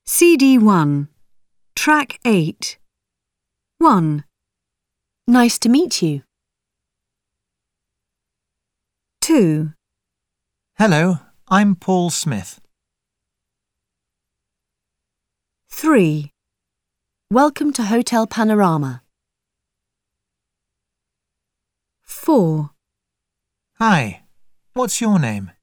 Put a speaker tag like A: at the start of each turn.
A: CD1, Track 8. 1,
B: Nice to meet you.
A: 2,
C: Hello, I'm Paul Smith.
A: 3,
B: Welcome to Hotel Panorama.
A: 4,
C: Hi, what's your name?